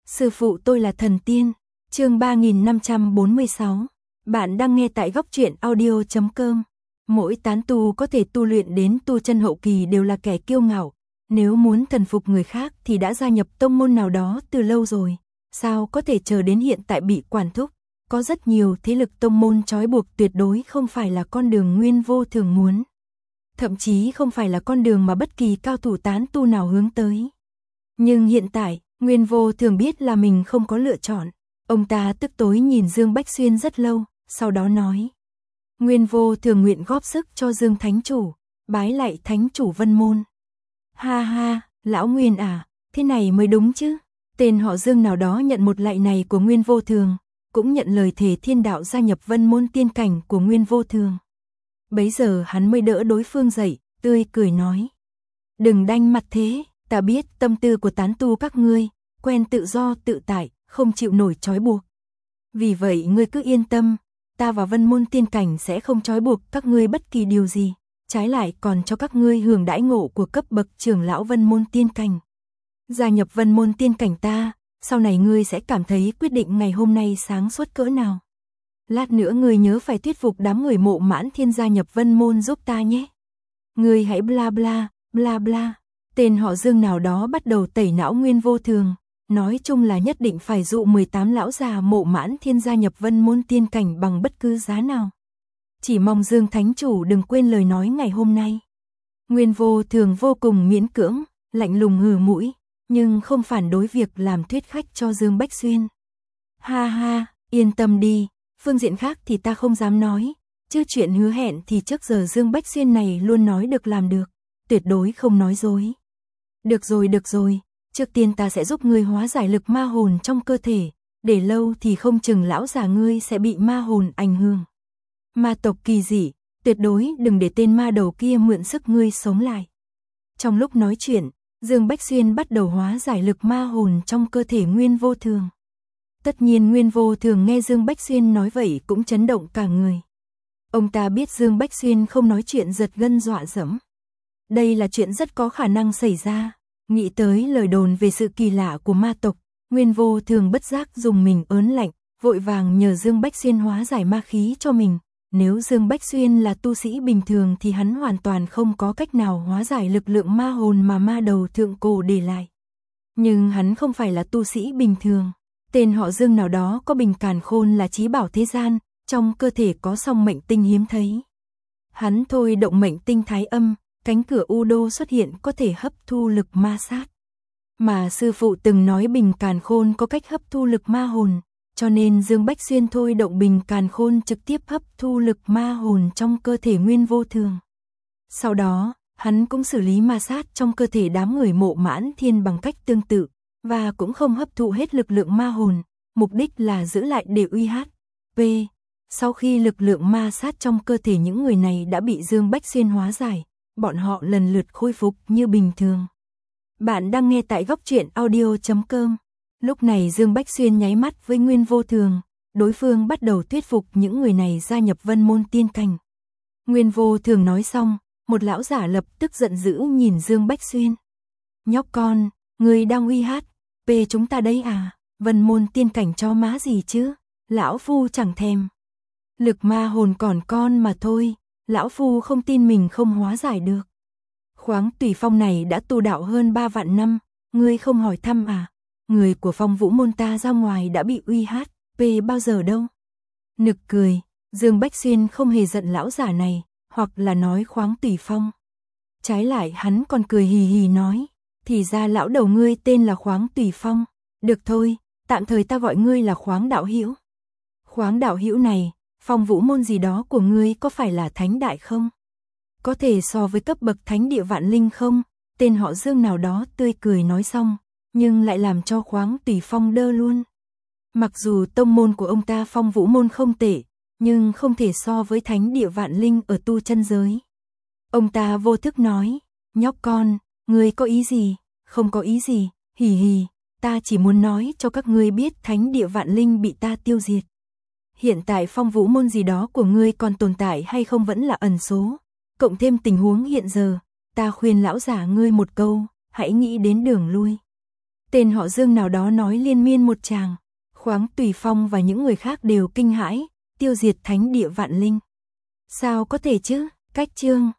Sư phụ tôi là thần tiên. Chương 3546. Bạn đang nghe tại góc truyện audio.com. Mỗi tán tu có thể tu luyện đến tu chân hậu kỳ đều là kẻ kiêu ngạo. Nếu muốn thần phục người khác thì đã gia nhập tông môn nào đó từ lâu rồi. Sao có thể chờ đến hiện tại bị quản thúc? Có rất nhiều thế lực tông môn trói buộc, tuyệt đối không phải là con đường Nguyên Vô Thường muốn. Thậm chí không phải là con đường mà bất kỳ cao thủ tán tu nào hướng tới. Nhưng hiện tại, Nguyên Vô Thường biết là mình không có lựa chọn. Ông ta tức tối nhìn Dương Bách Xuyên rất lâu, sau đó nói. Nguyên Vô Thường nguyện góp sức cho Dương Thánh Chủ, bái lạy Thánh Chủ Vân Môn. Ha ha, lão Nguyên à, thế này mới đúng chứ. Tên họ Dương nào đó nhận một lạy này của Nguyên Vô Thường, cũng nhận lời thề thiên đạo gia nhập Vân Môn tiên cảnh của Nguyên Vô Thường. Bấy giờ hắn mới đỡ đối phương dậy, tươi cười nói. Đừng đanh mặt thế, ta biết tâm tư của tán tu các ngươi, quen tự do tự tại, không chịu nổi trói buộc. Vì vậy ngươi cứ yên tâm, ta và Vân Môn tiên cảnh sẽ không trói buộc các ngươi bất kỳ điều gì, trái lại còn cho các ngươi hưởng đãi ngộ của cấp bậc trưởng lão Vân Môn tiên cảnh. Gia nhập Vân Môn tiên cảnh ta, sau này ngươi sẽ cảm thấy quyết định ngày hôm nay sáng suốt cỡ nào. Lát nữa ngươi nhớ phải thuyết phục đám người Mộ Mãn Thiên gia nhập Vân Môn giúp ta nhé. Ngươi hãy bla bla, bla bla. Tên họ Dương nào đó bắt đầu tẩy não Nguyên Vô Thường, nói chung là nhất định phải dụ 18 lão già Mộ Mãn Thiên gia nhập Vân Môn tiên cảnh bằng bất cứ giá nào. Chỉ mong Dương Thánh Chủ đừng quên lời nói ngày hôm nay. Nguyên Vô Thường vô cùng miễn cưỡng, lạnh lùng hừ mũi, nhưng không phản đối việc làm thuyết khách cho Dương Bách Xuyên. Ha ha, yên tâm đi, phương diện khác thì ta không dám nói, chứ chuyện hứa hẹn thì trước giờ Dương Bách Xuyên này luôn nói được làm được, tuyệt đối không nói dối. Được rồi, trước tiên ta sẽ giúp ngươi hóa giải lực ma hồn trong cơ thể, để lâu thì không chừng lão già ngươi sẽ bị ma hồn ảnh hưởng. Ma tộc kỳ dị, tuyệt đối đừng để tên ma đầu kia mượn sức ngươi sống lại. Trong lúc nói chuyện, Dương Bách Xuyên bắt đầu hóa giải lực ma hồn trong cơ thể Nguyên Vô Thường. Tất nhiên Nguyên Vô Thường nghe Dương Bách Xuyên nói vậy cũng chấn động cả người. Ông ta biết Dương Bách Xuyên không nói chuyện giật gân dọa dẫm. Đây là chuyện rất có khả năng xảy ra. Nghĩ tới lời đồn về sự kỳ lạ của ma tộc, Nguyên Vô Thường bất giác dùng mình ớn lạnh, vội vàng nhờ Dương Bách Xuyên hóa giải ma khí cho mình. Nếu Dương Bách Xuyên là tu sĩ bình thường thì hắn hoàn toàn không có cách nào hóa giải lực lượng ma hồn mà ma đầu thượng cổ để lại. Nhưng hắn không phải là tu sĩ bình thường. Tên họ Dương nào đó có bình càn khôn là chí bảo thế gian, trong cơ thể có song mệnh tinh hiếm thấy. Hắn thôi động mệnh tinh thái âm, cánh cửa u đô xuất hiện có thể hấp thu lực ma sát. Mà sư phụ từng nói bình càn khôn có cách hấp thu lực ma hồn, cho nên Dương Bách Xuyên thôi động bình càn khôn trực tiếp hấp thu lực ma hồn trong cơ thể Nguyên Vô Thường. Sau đó, hắn cũng xử lý ma sát trong cơ thể đám người Mộ Mãn Thiên bằng cách tương tự, và cũng không hấp thụ hết lực lượng ma hồn, mục đích là giữ lại để uy HP. Sau khi lực lượng ma sát trong cơ thể những người này đã bị Dương Bách Xuyên hóa giải, bọn họ lần lượt khôi phục như bình thường. Bạn đang nghe tại góc truyện audio.com. Lúc này Dương Bách Xuyên nháy mắt với Nguyên Vô Thường, đối phương bắt đầu thuyết phục những người này gia nhập Vân Môn tiên cảnh. Nguyên Vô Thường nói xong, một lão giả lập tức giận dữ nhìn Dương Bách Xuyên. Nhóc con, người đang uy HP chúng ta đấy à? Vân Môn tiên cảnh cho má gì chứ? Lão phu chẳng thèm. Lực ma hồn còn con mà thôi, lão phu không tin mình không hóa giải được. Khoáng Tùy Phong này đã tu đạo hơn 3 vạn năm, ngươi không hỏi thăm à? Người của Phong Vũ môn ta ra ngoài đã bị uy HP bao giờ đâu. Nực cười, Dương Bách Xuyên không hề giận lão giả này, hoặc là nói Khoáng Tùy Phong. Trái lại hắn còn cười hì hì nói, thì ra lão đầu ngươi tên là Khoáng Tùy Phong. Được thôi, tạm thời ta gọi ngươi là Khoáng đạo hữu. Khoáng đạo hữu này, Phong Vũ môn gì đó của ngươi có phải là thánh đại không? Có thể so với cấp bậc thánh địa vạn linh không? Tên họ Dương nào đó tươi cười nói xong, nhưng lại làm cho Khoáng Tùy Phong đơ luôn. Mặc dù tông môn của ông ta Phong Vũ môn không tệ, nhưng không thể so với thánh địa vạn linh ở tu chân giới. Ông ta vô thức nói, nhóc con, ngươi có ý gì? Không có ý gì, hì hì, ta chỉ muốn nói cho các ngươi biết thánh địa vạn linh bị ta tiêu diệt. Hiện tại Phong Vũ môn gì đó của ngươi còn tồn tại hay không vẫn là ẩn số, cộng thêm tình huống hiện giờ, ta khuyên lão giả ngươi một câu, hãy nghĩ đến đường lui. Tên họ Dương nào đó nói liên miên một tràng. Khoáng Tùy Phong và những người khác đều kinh hãi, tiêu diệt thánh địa Vạn Linh. Sao có thể chứ, Cách Chương.